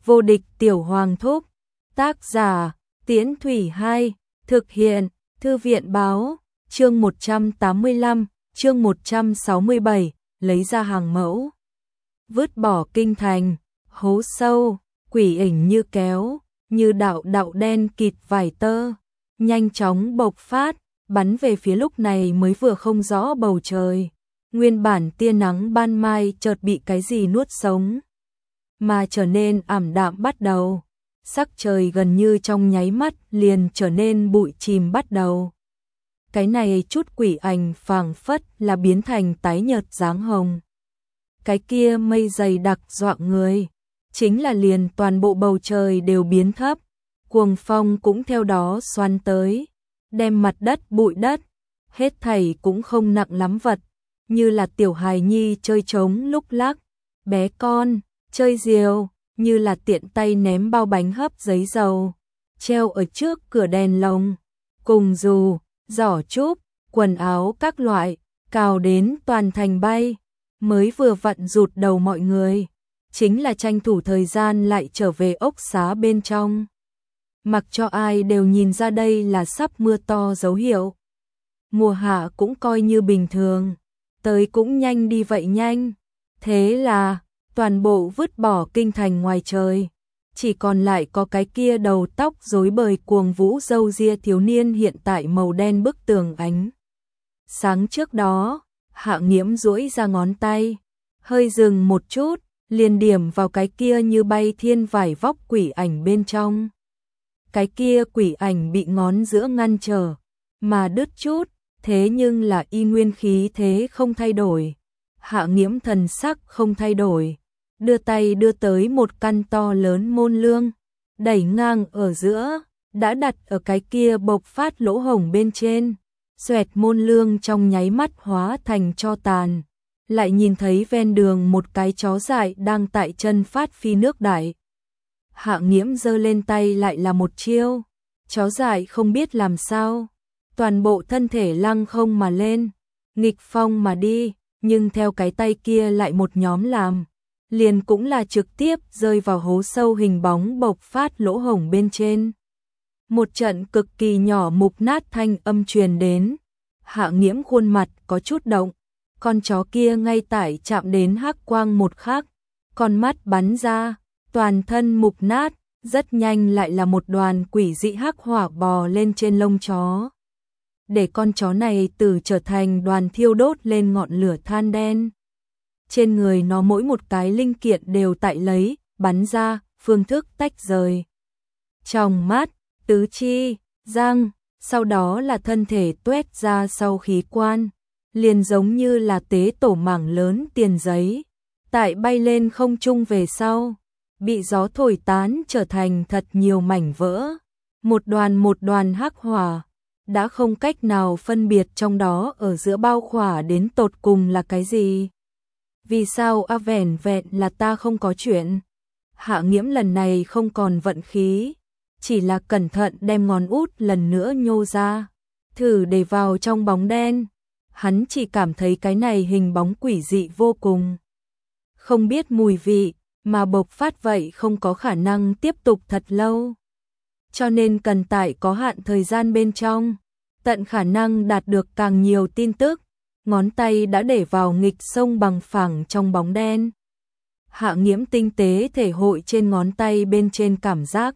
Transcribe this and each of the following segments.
Vô địch tiểu hoàng thúc. Tác giả, Tiễn Thủy 2, thực hiện, Thư viện báo, chương 185, chương 167, lấy ra hàng mẫu. Vứt bỏ kinh thành, hố sâu, quỷ ảnh như kéo, như đạo đạo đen kịt vải tơ, nhanh chóng bộc phát, bắn về phía lúc này mới vừa không rõ bầu trời. Nguyên bản tia nắng ban mai chợt bị cái gì nuốt sống, mà trở nên ảm đạm bắt đầu. Sắc trời gần như trong nháy mắt liền trở nên bụi chìm bắt đầu. Cái này chút quỷ ảnh phảng phất là biến thành tái nhợt dáng hồng. Cái kia mây dày đặc dọa người, chính là liền toàn bộ bầu trời đều biến thấp, cuồng phong cũng theo đó xoắn tới, đem mặt đất bụi đất, hết thảy cũng không nặng lắm vật, như là tiểu hài nhi chơi trống lúc lắc, bé con chơi diều, như là tiện tay ném bao bánh hấp giấy dầu, treo ở trước cửa đèn lồng, cùng dù, giỏ trúc, quần áo các loại, cào đến toàn thành bay, mới vừa vặn rụt đầu mọi người, chính là tranh thủ thời gian lại trở về ốc xá bên trong. Mặc cho ai đều nhìn ra đây là sắp mưa to dấu hiệu. Mùa hạ cũng coi như bình thường, tới cũng nhanh đi vậy nhanh, thế là toàn bộ vứt bỏ kinh thành ngoài trời, chỉ còn lại có cái kia đầu tóc rối bời cuồng vũ râu ria thiếu niên hiện tại màu đen bức tường ánh. Sáng trước đó, Hạ Nghiễm duỗi ra ngón tay, hơi dừng một chút, liền điểm vào cái kia như bay thiên vải vóc quỷ ảnh bên trong. Cái kia quỷ ảnh bị ngón giữa ngăn trở, mà đứt chút, thế nhưng là y nguyên khí thế không thay đổi. Hạ Nghiễm thần sắc không thay đổi, đưa tay đưa tới một căn to lớn môn lương, đẩy ngang ở giữa, đã đặt ở cái kia bộc phát lỗ hổng bên trên. Xoẹt môn lương trong nháy mắt hóa thành tro tàn, lại nhìn thấy ven đường một cái chó dại đang tại chân phát phi nước đại. Hạ Nghiễm giơ lên tay lại là một chiêu, chó dại không biết làm sao, toàn bộ thân thể lăng không mà lên, nghịch phong mà đi, nhưng theo cái tay kia lại một nhóm làm, liền cũng là trực tiếp rơi vào hố sâu hình bóng bộc phát lỗ hổng bên trên. Một trận cực kỳ nhỏ mục nát thanh âm truyền đến, Hạ Nghiễm khuôn mặt có chút động, con chó kia ngay tại chạm đến hắc quang một khắc, con mắt bắn ra, toàn thân mục nát, rất nhanh lại là một đoàn quỷ dị hắc hỏa bò lên trên lông chó. Để con chó này từ trở thành đoàn thiêu đốt lên ngọn lửa than đen. Trên người nó mỗi một cái linh kiện đều tại lấy, bắn ra, phương thức tách rời. Trong mắt, tứ chi, răng, sau đó là thân thể tuét ra sau khí quan, liền giống như là tế tổ mảng lớn tiền giấy, tại bay lên không trung về sau, bị gió thổi tán trở thành thật nhiều mảnh vỡ, một đoàn hắc hỏa, đã không cách nào phân biệt trong đó ở giữa bao khỏa đến tột cùng là cái gì. Vì sao vẻn vẹn là ta không có chuyện? Hạ Nghiễm lần này không còn vận khí, chỉ là cẩn thận đem ngón út lần nữa nhô ra, thử để vào trong bóng đen. Hắn chỉ cảm thấy cái này hình bóng quỷ dị vô cùng, không biết mùi vị, mà bộc phát vậy không có khả năng tiếp tục thật lâu. Cho nên cần tại có hạn thời gian bên trong, tận khả năng đạt được càng nhiều tin tức. Ngón tay đã để vào nghịch sông bằng phẳng trong bóng đen. Hạ Nghiễm tinh tế thể hội trên ngón tay bên trên cảm giác.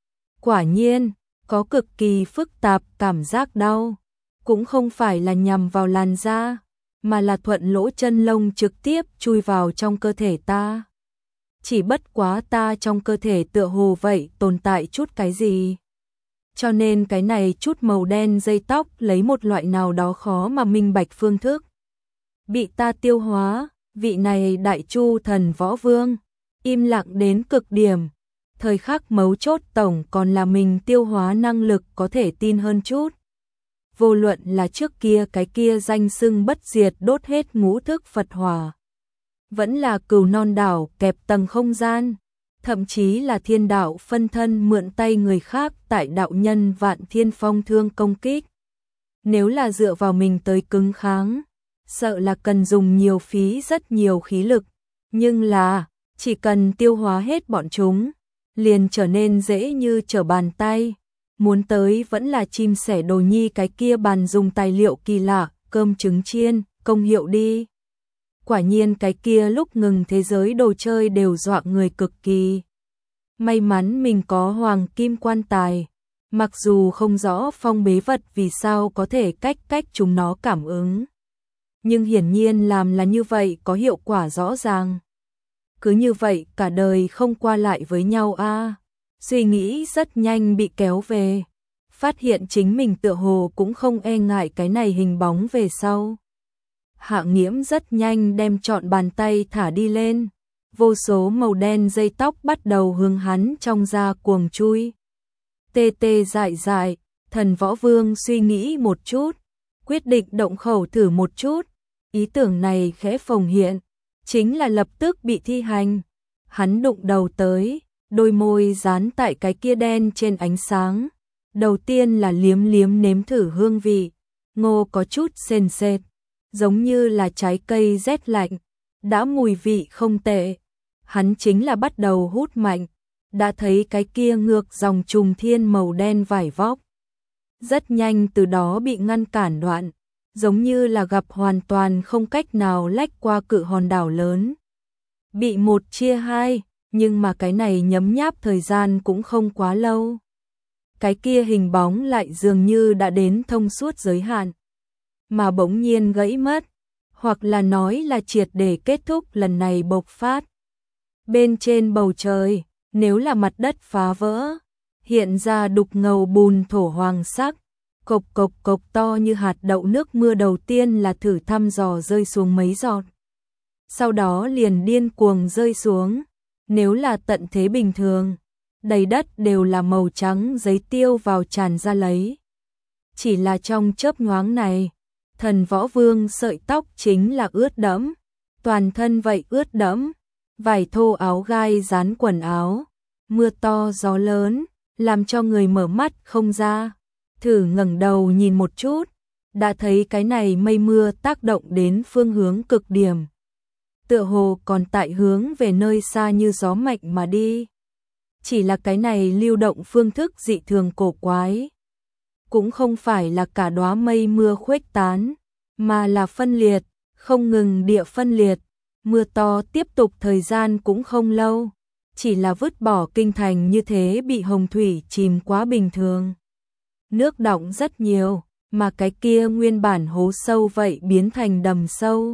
Quả nhiên, có cực kỳ phức tạp cảm giác đau. Cũng không phải là nhằm vào làn da, mà là thuận lỗ chân lông trực tiếp chui vào trong cơ thể ta. Chỉ bất quá ta trong cơ thể tựa hồ vậy tồn tại chút cái gì. Cho nên cái này chút màu đen dây tóc lấy một loại nào đó khó mà minh bạch phương thức. Bị ta tiêu hóa, vị này đại chu thần võ vương, im lặng đến cực điểm. Thời khắc mấu chốt tổng còn là mình tiêu hóa năng lực có thể tin hơn chút. Vô luận là trước kia cái kia danh xưng bất diệt đốt hết ngũ thức Phật hỏa, vẫn là Cừu Non đảo kẹp tầng không gian, thậm chí là thiên đạo phân thân mượn tay người khác tại đạo nhân Vạn Thiên Phong thương công kích. Nếu là dựa vào mình tới cứng kháng, sợ là cần dùng nhiều phí rất nhiều khí lực, nhưng là chỉ cần tiêu hóa hết bọn chúng, liền trở nên dễ như trở bàn tay. Muốn tới vẫn là chim sẻ đồ nhi cái kia bàn dùng tài liệu kỳ lạ, cơm trứng chiên, công hiệu đi. Quả nhiên cái kia lúc ngừng thế giới đồ chơi đều dọa người cực kỳ. May mắn mình có hoàng kim quan tài. Mặc dù không rõ phong bế vật vì sao có thể cách chúng nó cảm ứng. Nhưng hiển nhiên làm là như vậy có hiệu quả rõ ràng. Cứ như vậy cả đời không qua lại với nhau a. Suy nghĩ rất nhanh bị kéo về. Phát hiện chính mình tựa hồ cũng không e ngại cái này hình bóng về sau. Hạ Nghiễm rất nhanh đem trọn bàn tay thả đi lên. Vô số màu đen dây tóc bắt đầu hướng hắn trong da cuồng chui. Tê tê dại dại, Thần Võ Vương suy nghĩ một chút, quyết định động khẩu thử một chút. Ý tưởng này khẽ phồng hiện, chính là lập tức bị thi hành. Hắn đụng đầu tới, đôi môi dán tại cái kia đen trên ánh sáng. Đầu tiên là liếm liếm nếm thử hương vị, ngô có chút sền sệt, giống như là trái cây rét lạnh, đã mùi vị không tệ. Hắn chính là bắt đầu hút mạnh, đã thấy cái kia ngược dòng trùng thiên màu đen vải vóc. Rất nhanh từ đó bị ngăn cản đoạn, giống như là gặp hoàn toàn không cách nào lách qua cự hòn đảo lớn. Bị một chia hai, nhưng mà cái này nhấm nháp thời gian cũng không quá lâu. Cái kia hình bóng lại dường như đã đến thông suốt giới hạn, mà bỗng nhiên gãy mất, hoặc là nói là triệt để kết thúc lần này bộc phát. Bên trên bầu trời, nếu là mặt đất phá vỡ, hiện ra đục ngầu bùn thổ hoàng sắc, cộc cộc cộc to như hạt đậu nước mưa đầu tiên là thử thăm dò rơi xuống mấy giọt. Sau đó liền điên cuồng rơi xuống, nếu là tận thế bình thường, đầy đất đều là màu trắng giấy tiêu vào tràn ra lấy. Chỉ là trong chớp nhoáng này, Thần Võ Vương sợi tóc chính là ướt đẫm, toàn thân vậy ướt đẫm, vải thô áo gai dán quần áo, mưa to gió lớn, làm cho người mở mắt không ra. Thử ngẩng đầu nhìn một chút, đã thấy cái này mây mưa tác động đến phương hướng cực điểm. Tựa hồ còn tại hướng về nơi xa như gió mạnh mà đi. Chỉ là cái này lưu động phương thức dị thường cổ quái. Cũng không phải là cả đóa mây mưa khuếch tán, mà là phân liệt, không ngừng địa phân liệt. Mưa to tiếp tục thời gian cũng không lâu, chỉ là vứt bỏ kinh thành như thế bị hồng thủy chìm quá bình thường. Nước đọng rất nhiều, mà cái kia nguyên bản hố sâu vậy biến thành đầm sâu.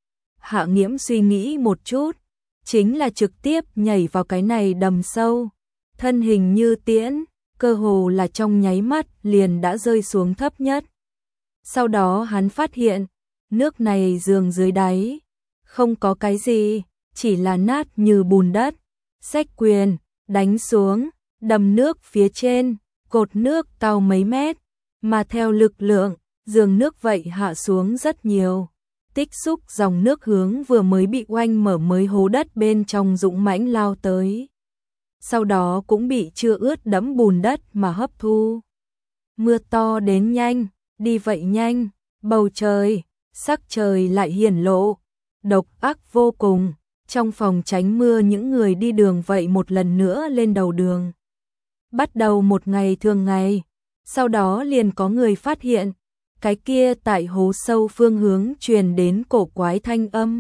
Hạ Nghiễm suy nghĩ một chút, chính là trực tiếp nhảy vào cái này đầm sâu, thân hình như tiễn, cơ hồ là trong nháy mắt liền đã rơi xuống thấp nhất. Sau đó hắn phát hiện, nước này giường dưới đáy, không có cái gì, chỉ là nát như bùn đất. Xách quyền, đánh xuống, đầm nước phía trên, cột nước cao mấy mét, mà theo lực lượng, giường nước vậy hạ xuống rất nhiều. Tích xúc dòng nước hướng vừa mới bị oanh mở mới hố đất bên trong dũng mãnh lao tới. Sau đó cũng bị chưa ướt đẫm bùn đất mà hấp thu. Mưa to đến nhanh, đi vậy nhanh, bầu trời, sắc trời lại hiển lộ, độc ác vô cùng. Trong phòng tránh mưa những người đi đường vậy một lần nữa lên đầu đường. Bắt đầu một ngày thường ngày, sau đó liền có người phát hiện, cái kia tại hố sâu phương hướng truyền đến cổ quái thanh âm.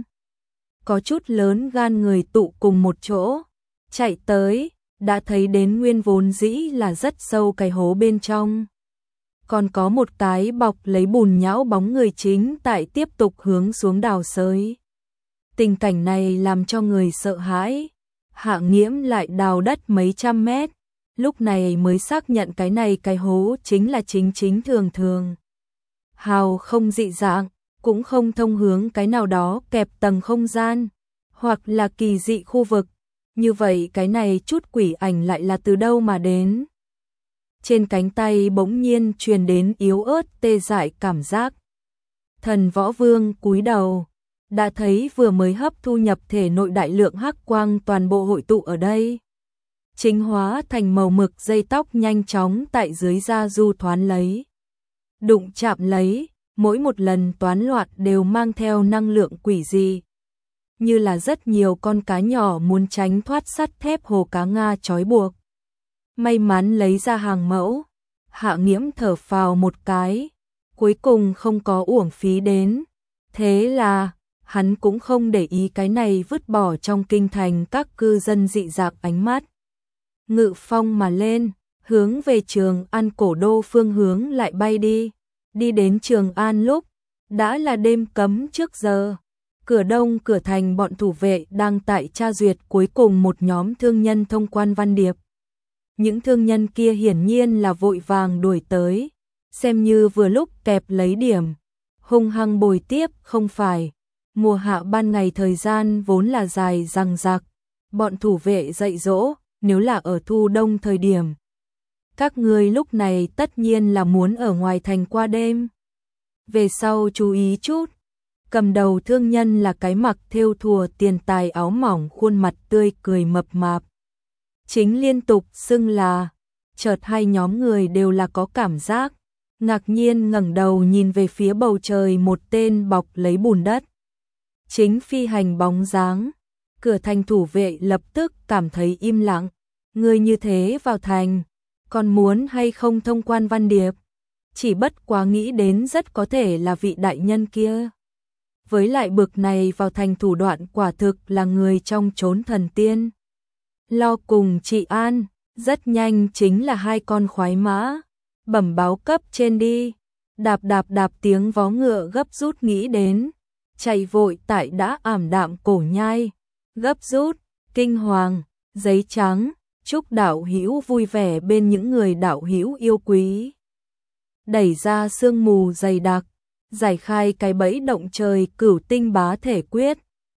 Có chút lớn gan người tụ cùng một chỗ, chạy tới, đã thấy đến nguyên vốn dĩ là rất sâu cái hố bên trong. Còn có một cái bọc lấy bùn nhão bóng người chính tại tiếp tục hướng xuống đào xới. Tình cảnh này làm cho người sợ hãi. Hạ Nghiễm lại đào đất mấy trăm mét, lúc này mới xác nhận cái này cái hố chính là chính thường. Hào không dị dạng, cũng không thông hướng cái nào đó kẹp tầng không gian, hoặc là kỳ dị khu vực. Như vậy cái này chút quỷ ảnh lại là từ đâu mà đến? Trên cánh tay bỗng nhiên truyền đến yếu ớt tê dại cảm giác. Thần Võ Vương cúi đầu, đã thấy vừa mới hấp thu nhập thể nội đại lượng hắc quang toàn bộ hội tụ ở đây. Chính hóa thành màu mực dây tóc nhanh chóng tại dưới da du thoán lấy. Đụng chạm lấy, mỗi một lần toán loạn đều mang theo năng lượng quỷ dị. như là rất nhiều con cá nhỏ muốn tránh thoát sắt thép hồ cá Nga trói buộc. May mắn lấy ra hàng mẫu, Hạ Nghiễm thở phào một cái, cuối cùng không có uổng phí đến. Thế là, hắn cũng không để ý cái này vứt bỏ trong kinh thành các cư dân dị dạng ánh mắt. Ngự phong mà lên, hướng về Trường An cổ đô phương hướng lại bay đi. Đi đến Trường An lúc, đã là đêm cấm trước giờ. Cửa đông cửa thành bọn thủ vệ đang tại tra duyệt cuối cùng một nhóm thương nhân thông quan văn điệp. Những thương nhân kia hiển nhiên là vội vàng đuổi tới, xem như vừa lúc kẹp lấy điểm. Hung hăng bồi tiếp không phải. Mùa hạ ban ngày thời gian vốn là dài dằng dặc. Bọn thủ vệ dạy dỗ, nếu là ở thu đông thời điểm. Các ngươi lúc này tất nhiên là muốn ở ngoài thành qua đêm. Về sau chú ý chút. Cầm đầu thương nhân là cái mặc thêu thùa tiền tài áo mỏng khuôn mặt tươi cười mập mạp. Chính liên tục xưng là, chợt hai nhóm người đều là có cảm giác, ngạc nhiên ngẩng đầu nhìn về phía bầu trời một tên bọc lấy bùn đất. Chính phi hành bóng dáng, cửa thành thủ vệ lập tức cảm thấy im lặng, người như thế vào thành, còn muốn hay không thông quan văn điệp, chỉ bất quá nghĩ đến rất có thể là vị đại nhân kia. Với lại bực này vào thành thủ đoạn quả thực là người trong chốn thần tiên. Lo cùng trị an, rất nhanh chính là hai con khoái mã, bẩm báo cấp trên đi, đạp đạp đạp tiếng vó ngựa gấp rút nghĩ đến, chạy vội tại đã ảm đạm cổ nhai, gấp rút, kinh hoàng, giấy trắng, chúc đạo hữu vui vẻ bên những người đạo hữu yêu quý. Đẩy ra sương mù dày đặc, giải khai cái bẫy động trời cửu tinh bá thể quyết,